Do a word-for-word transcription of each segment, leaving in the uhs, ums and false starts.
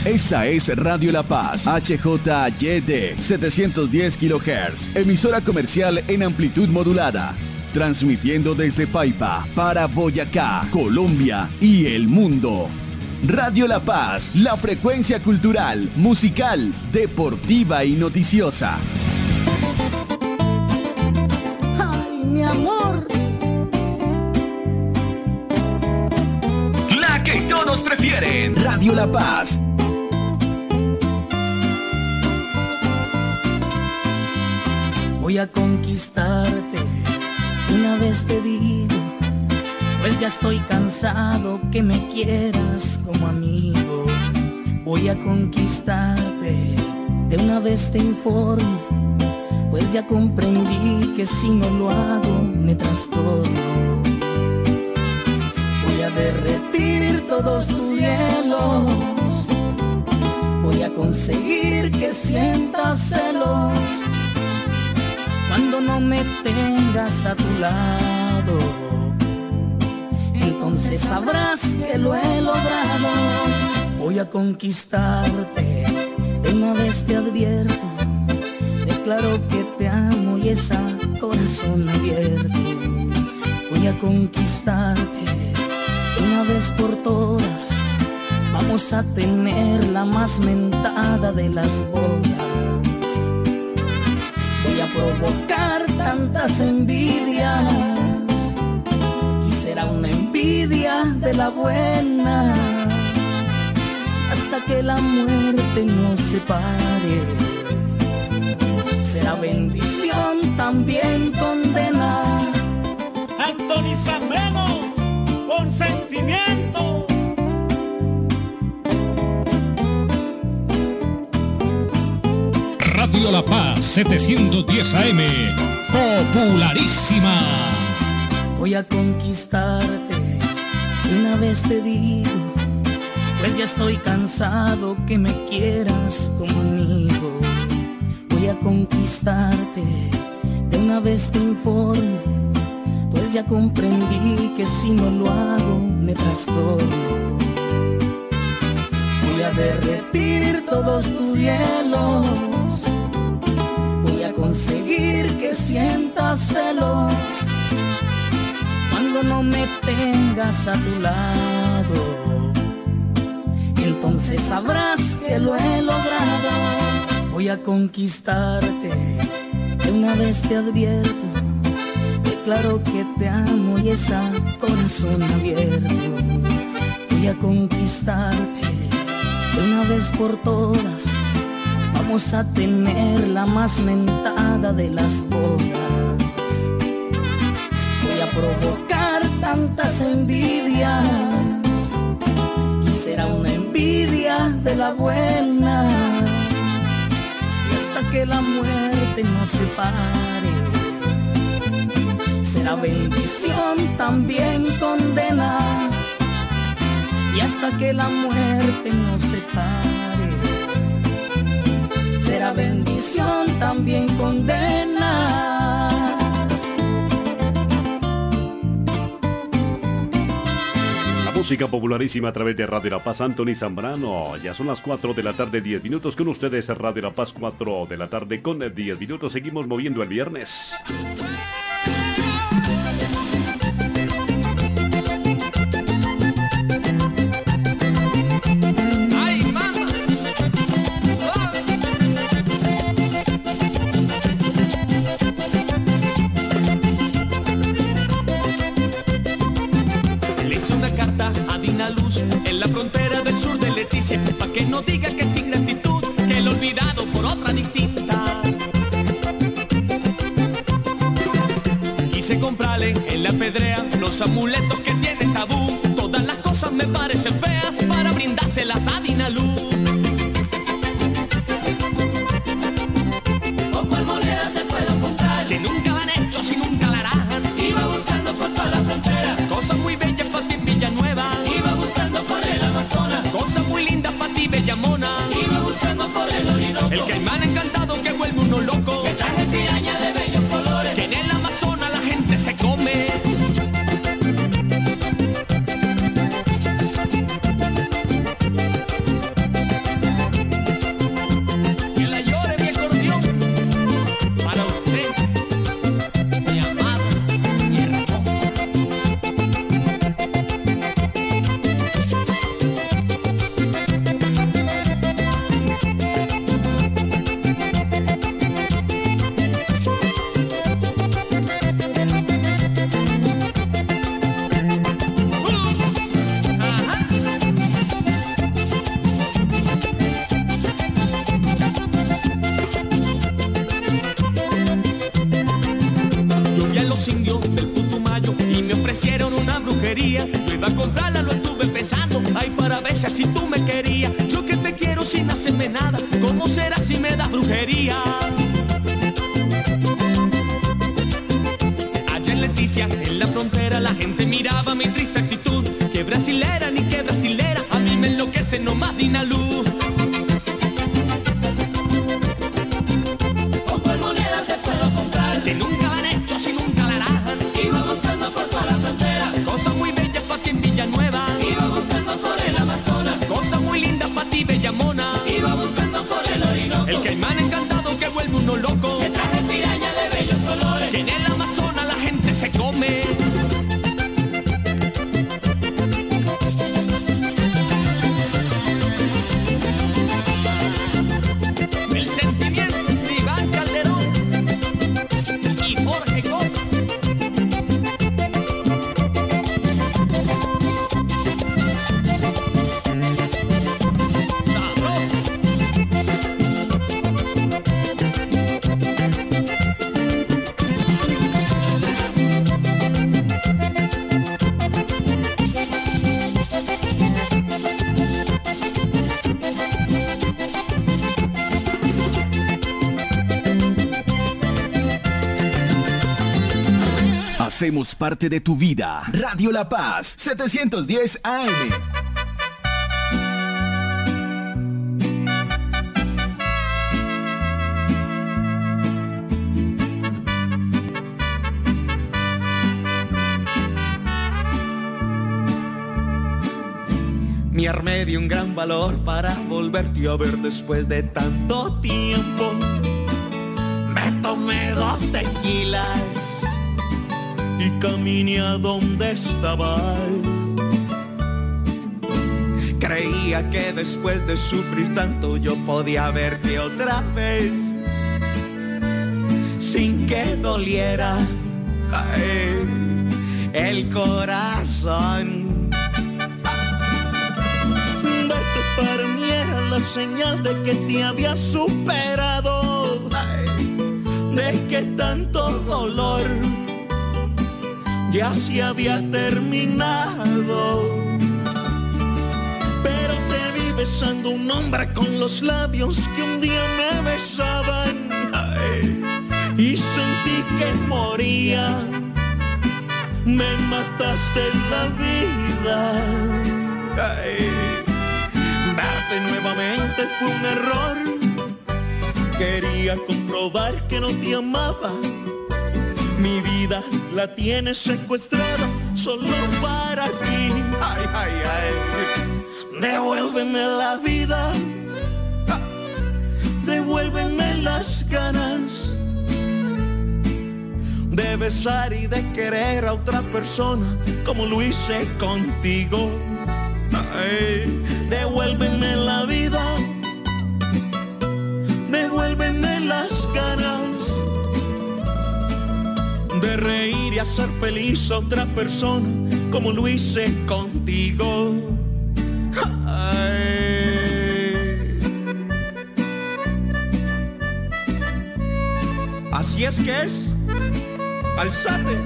Esa es Radio La Paz, H J Y D, setecientos diez kilohertz, emisora comercial en amplitud modulada, transmitiendo desde Paipa para Boyacá, Colombia y el mundo. Radio La Paz, la frecuencia cultural, musical, deportiva y noticiosa. Ay, mi amor. La que todos prefieren. Radio La Paz. Voy a conquistarte, una vez te digo, pues ya estoy cansado que me quieras como amigo. Voy a conquistarte, de una vez te informo, pues ya comprendí que si no lo hago me trastorno. Voy a derretir todos tus hielos, voy a conseguir que sientas celos cuando no me tengas a tu lado. Entonces sabrás que lo he logrado. Voy a conquistarte, de una vez te advierto, declaro que te amo y es a corazón abierto. Voy a conquistarte, de una vez por todas, vamos a tener la más mentada de las bodas. Voy a provocar tantas envidias y será una envidia de la buena hasta que la muerte nos separe. Será bendición, también condena. Anthony Zambrano, con sentimiento. Radio La Paz, setecientos diez A M, popularísima. Voy a conquistarte, una vez te digo, pues ya estoy cansado que me quieras como amigo. Voy a conquistarte, de una vez te informo, pues ya comprendí que si no lo hago me trastorno. Voy a derretir todos tus hielos, voy a conseguir que sientas celos cuando no me tengas a tu lado. Entonces sabrás que lo he logrado. Voy a conquistarte, de una vez te advierto, declaro que te amo y es a corazón abierto. Voy a conquistarte, de una vez por todas, vamos a tener la más mentada de las bodas. Voy a provocar tantas envidias y será una envidia de la buena y hasta que la muerte nos separe. Será bendición, también condena y hasta que la muerte nos separe. Será bendición, también condena. Música popularísima a través de Radio La Paz, Anthony Zambrano. Ya son las cuatro de la tarde, diez minutos. Con ustedes, Radio La Paz, cuatro de la tarde con diez minutos. Seguimos moviendo el viernes. En la frontera del sur de Leticia, pa' que no diga que sin gratitud, que lo olvidado por otra distinta. Quise comprarle en la pedrea los amuletos que tienen tabú. Todas las cosas me parecen feas para brindárselas a Dinalú. ¿Con cuál moneda te puedo comprar? Si nunca la han hecho, si nunca la harán. Iba buscando por toda la frontera cosas muy bellas para ti en Villanueva. Cosas muy lindas para ti, bella mona. Iba buscando por el Orinoco. El caimán encantado que vuelve uno loco. Que traje piraña de bellos colores. Que en el Amazonas la gente se come. iba a comprarla, lo estuve pensando. Ay, para ver si así tú me querías. Yo que te quiero sin hacerme nada. ¿Cómo será si me das brujería? Allá en Leticia, en la frontera, la gente miraba mi triste actitud. Que brasilera ni que brasilera, a mí me enloquece nomás Dina Luz. Con cuál moneda te puedo comprar. Si nunca la han hecho, si nunca la harán. Iba buscando por toda la frontera. Cosas muy bellas pa' ti en Villanueva. Iba buscando por el Amazonas. Cosas muy lindas pa' ti, bella mona. Iba buscando por el Orinoco. El caimán encantado que vuelve uno loco. Que traje piraña de bellos colores. Que en el Amazonas la gente se come. El sentimiento de Iván Calderón y Jorge Cota. Hacemos parte de tu vida. Radio La Paz, setecientos diez A M. Me armé de un gran valor para volverte a ver después de tanto tiempo. Me tomé dos tequilas y caminé a donde estabas. Creía que después de sufrir tanto yo podía verte otra vez sin que doliera, ay, el corazón. Verte para mí era la señal de que te había superado, ay, de que tanto dolor ya se había terminado. Pero te vi besando un hombre con los labios que un día me besaban, ay, y sentí que moría. Me mataste la vida, ay. Verte nuevamente fue un error. Quería comprobar que no te amaba. Mi vida la tienes secuestrada solo para ti. Ay, ay, ay. Devuélveme la vida. Devuélveme las ganas de besar y de querer a otra persona como lo hice contigo. Ay, devuélveme la vida. Devuélveme las ganas de reír y hacer feliz a otra persona como lo hice contigo. Ay. Así es que es. Alzate.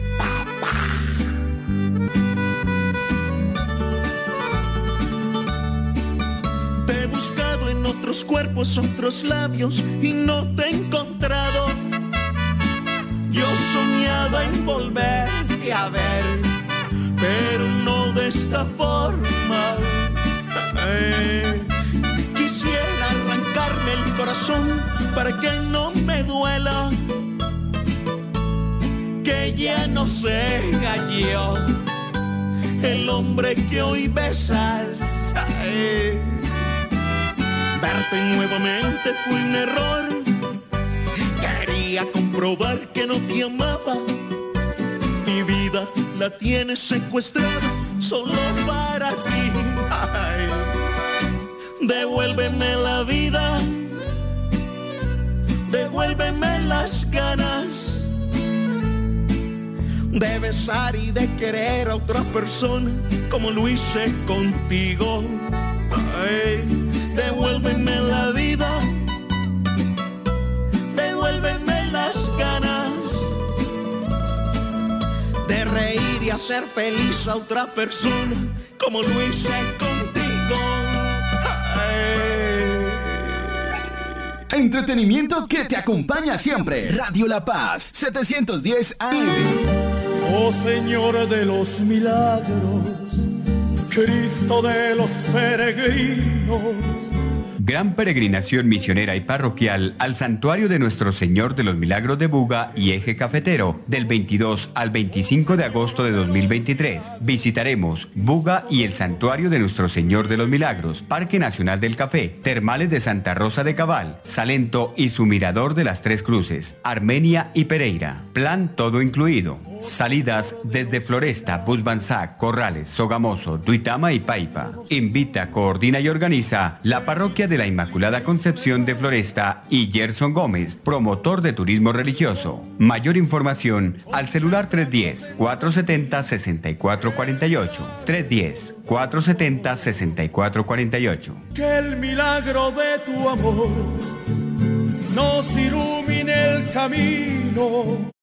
Te he buscado en otros cuerpos, otros labios y no te he encontrado. Yo soñaba en volverte a ver, pero no de esta forma. Eh, quisiera arrancarme el corazón para que no me duela, que ya no sea yo el hombre que hoy besas. Eh, verte nuevamente fue un error. Quería comprobar que no te amaba. Mi vida la tienes secuestrada solo para ti. Ay. Devuélveme la vida. Devuélveme las ganas de besar y de querer a otra persona como lo hice contigo. Ay. Devuélveme la vida. Devuélveme las ganas de reír y hacer feliz a otra persona como lo hice contigo. Ay. Entretenimiento que te acompaña siempre. Radio La Paz, setecientos diez A M. Oh Señor de los milagros, Cristo de los peregrinos. Gran peregrinación misionera y parroquial al Santuario de Nuestro Señor de los Milagros de Buga y Eje Cafetero, del veintidós al veinticinco de agosto de dos mil veintitrés. Visitaremos Buga y el Santuario de Nuestro Señor de los Milagros, Parque Nacional del Café, Termales de Santa Rosa de Cabal, Salento y su Mirador de las Tres Cruces, Armenia y Pereira. Plan todo incluido. Salidas desde Floresta, Busbanzá, Corrales, Sogamoso, Duitama y Paipa. Invita, coordina y organiza la Parroquia de la Inmaculada Concepción de Floresta y Gerson Gómez, promotor de turismo religioso. Mayor información al celular tres uno cero, cuatro siete cero, seis cuatro cuatro ocho. tres uno cero, cuatro siete cero, seis cuatro cuatro ocho. Que el milagro de tu amor nos ilumine el camino.